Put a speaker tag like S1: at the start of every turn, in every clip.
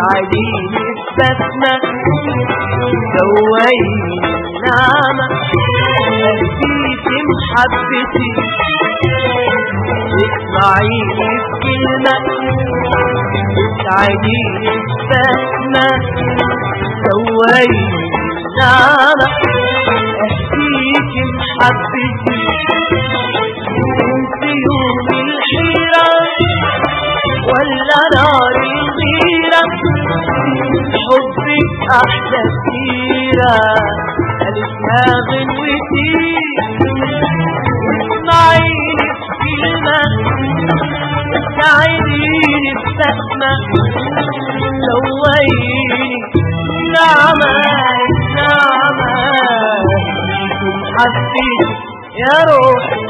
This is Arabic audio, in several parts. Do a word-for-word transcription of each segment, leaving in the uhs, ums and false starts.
S1: ساعديني ببسمة دويني النعمة أهديكي محبتي اسمعيني بكلمة ساعديني ببسمة دويني النعمة أهديكي محبتي انت يوم الحيرة ولا نار الغيرة حبك أحلى كتيرة قالتها غنوتي اسمعيني بكلمة ساعديني ببسمة دويني نعمة نعمة حبيبي يا روحي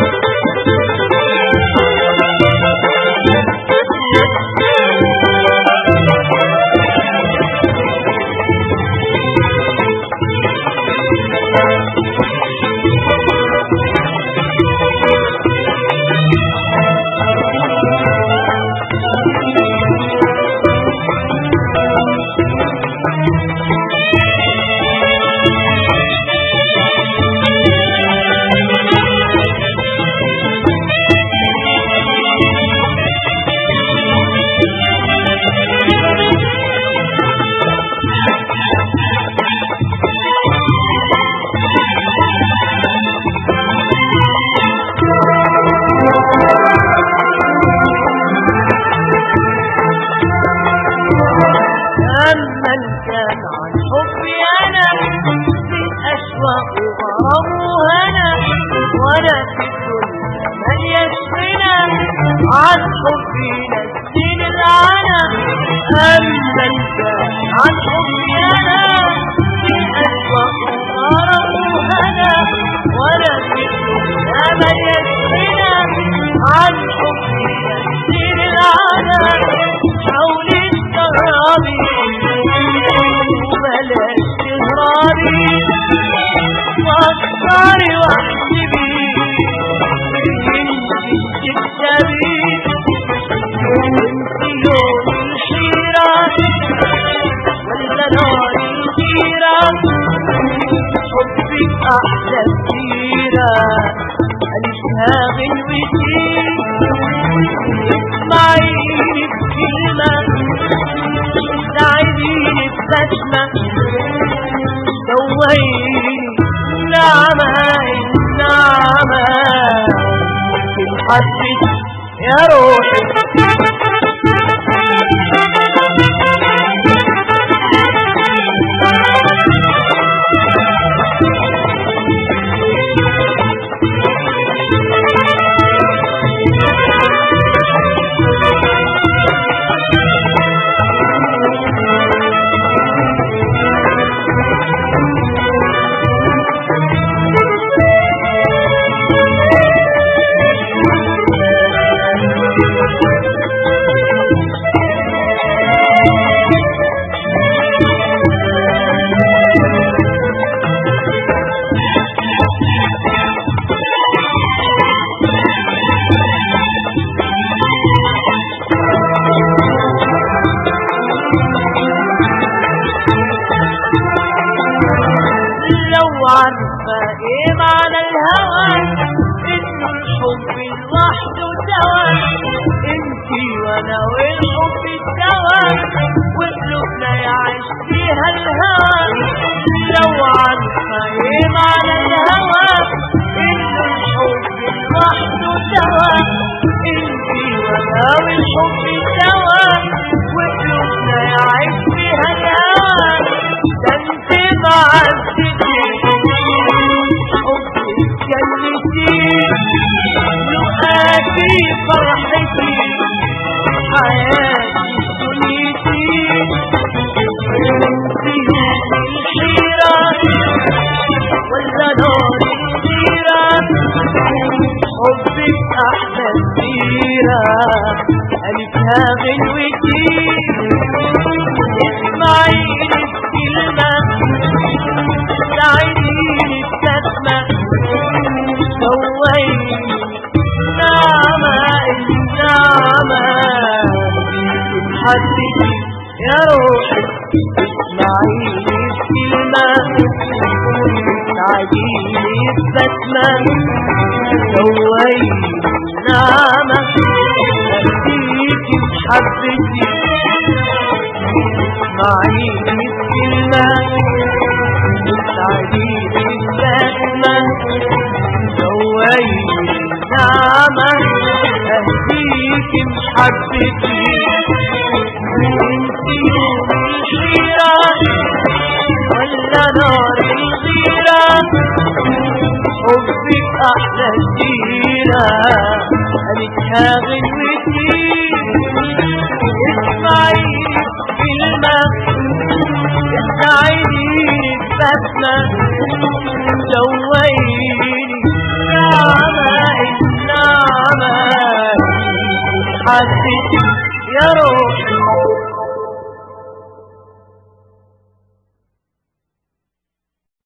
S1: عن حبي نسين العنا أما انت عن حبي أنا في أسوأ وغربها ولا في الدنيا من يسرنا عن حبي نسين العنا حولي استغرابي وبلاش تهرابي وأكثري واحسبي انت يوم الحيرة ولا نار الغيرة حبك أحلى كتيرة قالتها غنوتي اسمعيني بكلمة ساعديني ببسمة دويني نعمة نعمة حبيبي يا روحي عارفة ايه معنى الهوى انه الحب لوحده دوا انتي وانا والحب سوا وقلوبنا يعيش فيها الهوى لو عارفة ايه معنى الهوى انه الحب لوحده دوا انتي وانا والحب سوا وقلوبنا يعيش فيها الهوى ده انتي معزتي لقاتي فرحتي حياتي دنيتي انتي الحيرة ولا نار الغيرة حبك أحلى كتيرة قالتها غنوتي اسمعيني بكلمة ساعديني ببسمة دويني نعمة النعمة حبيبي يا اسمعيني البسمة دويني النعمة أهديك بحبتي اسمعيني الكلمة اسعديني البسمة دويني النعمة أهديك بحبتي انتي يوم الحيرة ولا نار الغيرة حبك أحلى سيرة قالتها غنوتي اسمعيني كلمة اسعديني البسمة دويني النعمة النعمة حسيتي يا روحي